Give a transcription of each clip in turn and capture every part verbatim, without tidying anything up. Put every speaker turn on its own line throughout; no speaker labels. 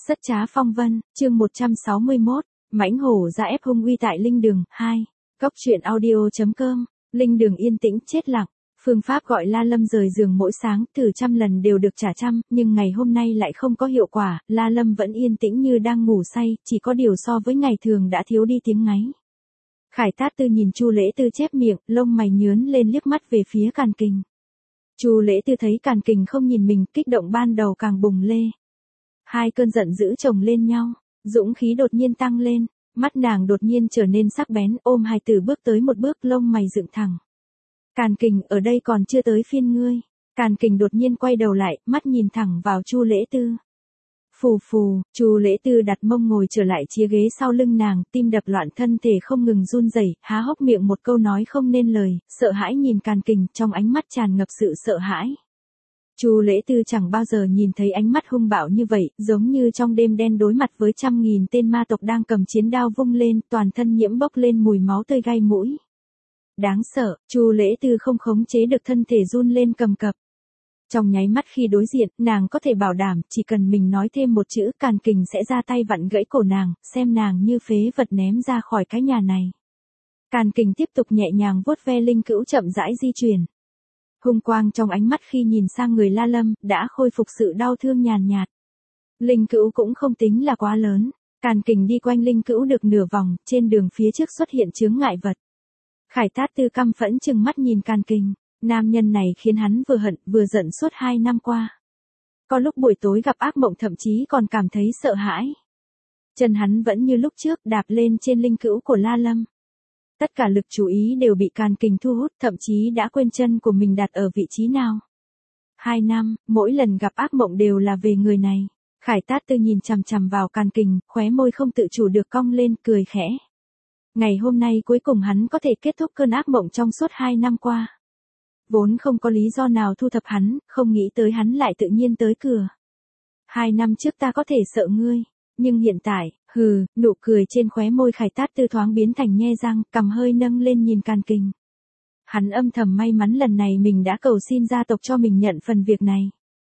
Rất trá phong vân, chương một trăm sáu mươi mốt, mãnh hổ ra ép hung uy tại linh đường, hai. Góc truyện audio.com, linh đường yên tĩnh chết lặng. Phương pháp gọi La Lâm rời giường mỗi sáng, thử trăm lần đều được trả trăm, nhưng ngày hôm nay lại không có hiệu quả, La Lâm vẫn yên tĩnh như đang ngủ say, chỉ có điều so với ngày thường đã thiếu đi tiếng ngáy. Khải Tát Tư nhìn Chu Lễ Tư chép miệng, lông mày nhướn lên liếc mắt về phía Càn Kình. Chu Lễ Tư thấy Càn Kình không nhìn mình, kích động ban đầu càng bùng lên. Hai cơn giận dữ chồng lên nhau, dũng khí đột nhiên tăng lên, mắt nàng đột nhiên trở nên sắc bén, ôm hài tử bước tới một bước, lông mày dựng thẳng. Càn Kình, ở đây còn chưa tới phiên ngươi. Càn Kình đột nhiên quay đầu lại, mắt nhìn thẳng vào Chu Lễ Tư. Phù phù, Chu Lễ Tư đặt mông ngồi trở lại chiếc ghế sau lưng nàng, tim đập loạn, thân thể không ngừng run rẩy, há hốc miệng một câu nói không nên lời, sợ hãi nhìn Càn Kình, trong ánh mắt tràn ngập sự sợ hãi. Chu Lễ Tư chẳng bao giờ nhìn thấy ánh mắt hung bạo như vậy, giống như trong đêm đen đối mặt với trăm nghìn tên ma tộc đang cầm chiến đao vung lên, toàn thân nhiễm bốc lên mùi máu tươi gai mũi. Đáng sợ, Chu Lễ Tư không khống chế được thân thể run lên cầm cập. Trong nháy mắt khi đối diện, nàng có thể bảo đảm, chỉ cần mình nói thêm một chữ, Càn Kình sẽ ra tay vặn gãy cổ nàng, xem nàng như phế vật ném ra khỏi cái nhà này. Càn Kình tiếp tục nhẹ nhàng vuốt ve linh cữu chậm rãi di chuyển. Hung quang trong ánh mắt khi nhìn sang người La Lâm, đã khôi phục sự đau thương nhàn nhạt. Linh cữu cũng không tính là quá lớn. Càn Kình đi quanh linh cữu được nửa vòng, trên đường phía trước xuất hiện chướng ngại vật. Khải Tát Tư căm phẫn chừng mắt nhìn Càn Kình, nam nhân này khiến hắn vừa hận vừa giận suốt hai năm qua. Có lúc buổi tối gặp ác mộng thậm chí còn cảm thấy sợ hãi. Chân hắn vẫn như lúc trước đạp lên trên linh cữu của La Lâm. Tất cả lực chú ý đều bị Càn Kình thu hút, thậm chí đã quên chân của mình đặt ở vị trí nào. Hai năm, mỗi lần gặp ác mộng đều là về người này. Khải Tát Tư nhìn chằm chằm vào Càn Kình, khóe môi không tự chủ được cong lên, cười khẽ. Ngày hôm nay cuối cùng hắn có thể kết thúc cơn ác mộng trong suốt hai năm qua. Vốn không có lý do nào thu thập hắn, không nghĩ tới hắn lại tự nhiên tới cửa. Hai năm trước ta có thể sợ ngươi, nhưng hiện tại, hừ, nụ cười trên khóe môi Khải Tát Tư thoáng biến thành nhe răng, cằm hơi nâng lên nhìn Càn Kình. Hắn âm thầm may mắn lần này mình đã cầu xin gia tộc cho mình nhận phần việc này.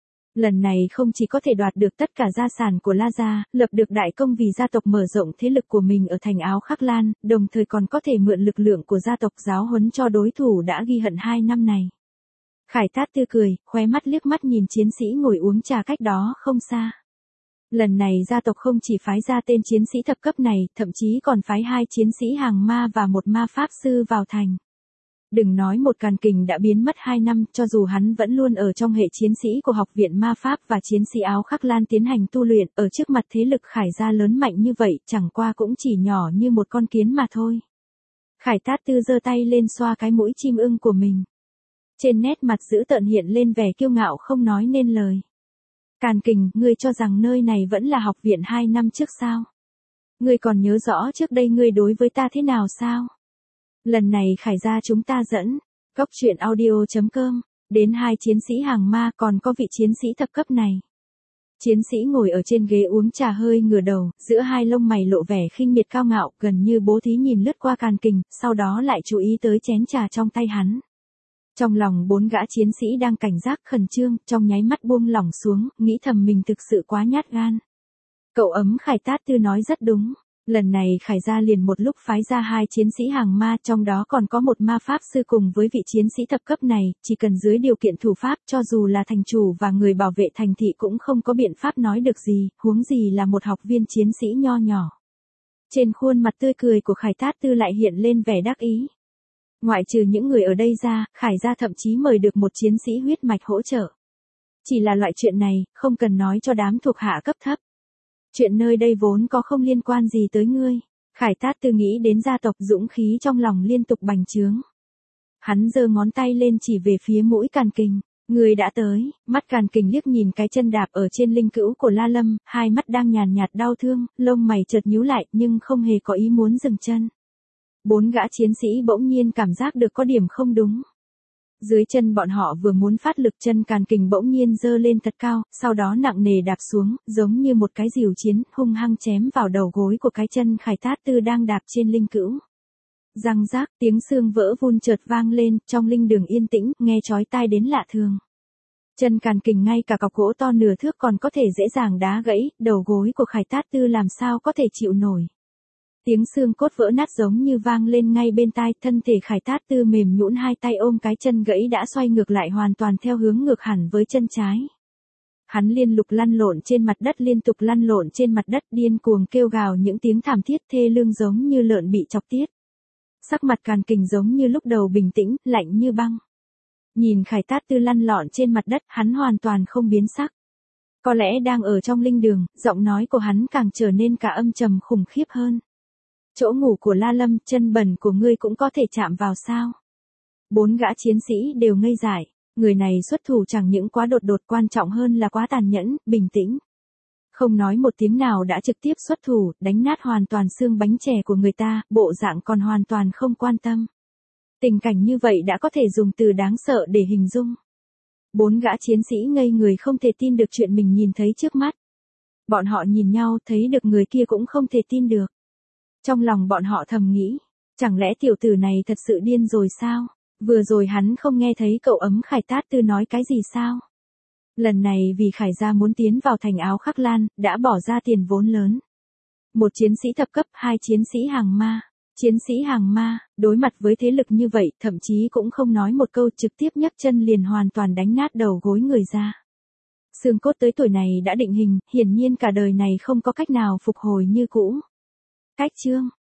Lần này không chỉ có thể đoạt được tất cả gia sản của La gia, lập được đại công vì gia tộc mở rộng thế lực của mình ở thành Áo Khắc Lan, đồng thời còn có thể mượn lực lượng của gia tộc giáo huấn cho đối thủ đã ghi hận hai năm này. Khải Tát Tư cười, khóe mắt liếc mắt nhìn chiến sĩ ngồi uống trà cách đó không xa. Lần này gia tộc không chỉ phái ra tên chiến sĩ thập cấp này, thậm chí còn phái hai chiến sĩ hàng ma và một ma pháp sư vào thành. Đừng nói một Càn Kình đã biến mất hai năm, cho dù hắn vẫn luôn ở trong hệ chiến sĩ của học viện ma pháp và chiến sĩ Áo Khắc Lan tiến hành tu luyện, ở trước mặt thế lực Khải gia lớn mạnh như vậy, chẳng qua cũng chỉ nhỏ như một con kiến mà thôi. Khải Tát Tư giơ tay lên xoa cái mũi chim ưng của mình. Trên nét mặt dữ tợn hiện lên vẻ kiêu ngạo không nói nên lời. Càn Kình, ngươi cho rằng nơi này vẫn là học viện hai năm trước sao? Ngươi còn nhớ rõ trước đây ngươi đối với ta thế nào sao? Lần này Khải gia chúng ta dẫn, góc truyện audio.com, đến hai chiến sĩ hàng ma, còn có vị chiến sĩ thập cấp này. Chiến sĩ ngồi ở trên ghế uống trà hơi ngửa đầu, giữa hai lông mày lộ vẻ khinh miệt cao ngạo, gần như bố thí nhìn lướt qua Càn Kình, sau đó lại chú ý tới chén trà trong tay hắn. Trong lòng bốn gã chiến sĩ đang cảnh giác khẩn trương, trong nháy mắt buông lỏng xuống, nghĩ thầm mình thực sự quá nhát gan. Cậu ấm Khải Tát Tư nói rất đúng. Lần này Khải gia liền một lúc phái ra hai chiến sĩ hàng ma, trong đó còn có một ma pháp sư cùng với vị chiến sĩ thập cấp này, chỉ cần dưới điều kiện thủ pháp, cho dù là thành chủ và người bảo vệ thành thị cũng không có biện pháp nói được gì, huống gì là một học viên chiến sĩ nho nhỏ. Trên khuôn mặt tươi cười của Khải Tát Tư lại hiện lên vẻ đắc ý. Ngoại trừ những người ở đây ra, Khải gia thậm chí mời được một chiến sĩ huyết mạch hỗ trợ. Chỉ là loại chuyện này, không cần nói cho đám thuộc hạ cấp thấp. Chuyện nơi đây vốn có không liên quan gì tới ngươi. Khải Tát Tư nghĩ đến gia tộc, dũng khí trong lòng liên tục bành trướng. Hắn giơ ngón tay lên chỉ về phía mũi Càn Kình. Ngươi đã tới, mắt Càn Kình liếc nhìn cái chân đạp ở trên linh cữu của La Lâm, hai mắt đang nhàn nhạt đau thương, lông mày chợt nhíu lại nhưng không hề có ý muốn dừng chân. Bốn gã chiến sĩ bỗng nhiên cảm giác được có điểm không đúng. Dưới chân bọn họ vừa muốn phát lực, chân Càn Kình bỗng nhiên giơ lên thật cao, sau đó nặng nề đạp xuống, giống như một cái rìu chiến, hung hăng chém vào đầu gối của cái chân Khải Tát Tư đang đạp trên linh cữu. Răng rác, tiếng xương vỡ vun chợt vang lên, trong linh đường yên tĩnh, nghe chói tai đến lạ thường. Chân càn kình ngay cả cọc gỗ to nửa thước còn có thể dễ dàng đá gãy, đầu gối của Khải Tát Tư làm sao có thể chịu nổi. Tiếng xương cốt vỡ nát giống như vang lên ngay bên tai, thân thể Khải Tát Tư mềm nhũn, hai tay ôm cái chân gãy đã xoay ngược lại hoàn toàn theo hướng ngược hẳn với chân trái. Hắn liên lục lăn lộn trên mặt đất, liên tục lăn lộn trên mặt đất, điên cuồng kêu gào những tiếng thảm thiết thê lương giống như lợn bị chọc tiết. Sắc mặt càn kình giống như lúc đầu bình tĩnh, lạnh như băng. Nhìn Khải Tát Tư lăn lộn trên mặt đất, hắn hoàn toàn không biến sắc. Có lẽ đang ở trong linh đường, giọng nói của hắn càng trở nên cả âm trầm khủng khiếp hơn. Chỗ ngủ của La Lâm, chân bẩn của ngươi cũng có thể chạm vào sao? Bốn gã chiến sĩ đều ngây dại, người này xuất thủ chẳng những quá đột đột, quan trọng hơn là quá tàn nhẫn, bình tĩnh. Không nói một tiếng nào đã trực tiếp xuất thủ, đánh nát hoàn toàn xương bánh chè của người ta, bộ dạng còn hoàn toàn không quan tâm. Tình cảnh như vậy đã có thể dùng từ đáng sợ để hình dung. Bốn gã chiến sĩ ngây người không thể tin được chuyện mình nhìn thấy trước mắt. Bọn họ nhìn nhau thấy được người kia cũng không thể tin được. Trong lòng bọn họ thầm nghĩ, chẳng lẽ tiểu tử này thật sự điên rồi sao? Vừa rồi hắn không nghe thấy cậu ấm Khải Tát Tư nói cái gì sao? Lần này vì Khải gia muốn tiến vào thành Áo Khắc Lan, đã bỏ ra tiền vốn lớn. Một chiến sĩ thập cấp, hai chiến sĩ hàng ma. Chiến sĩ hàng ma, đối mặt với thế lực như vậy, thậm chí cũng không nói một câu, trực tiếp nhấc chân liền hoàn toàn đánh nát đầu gối người ra. Xương cốt tới tuổi này đã định hình, hiển nhiên cả đời này không có cách nào phục hồi như cũ. Cách chương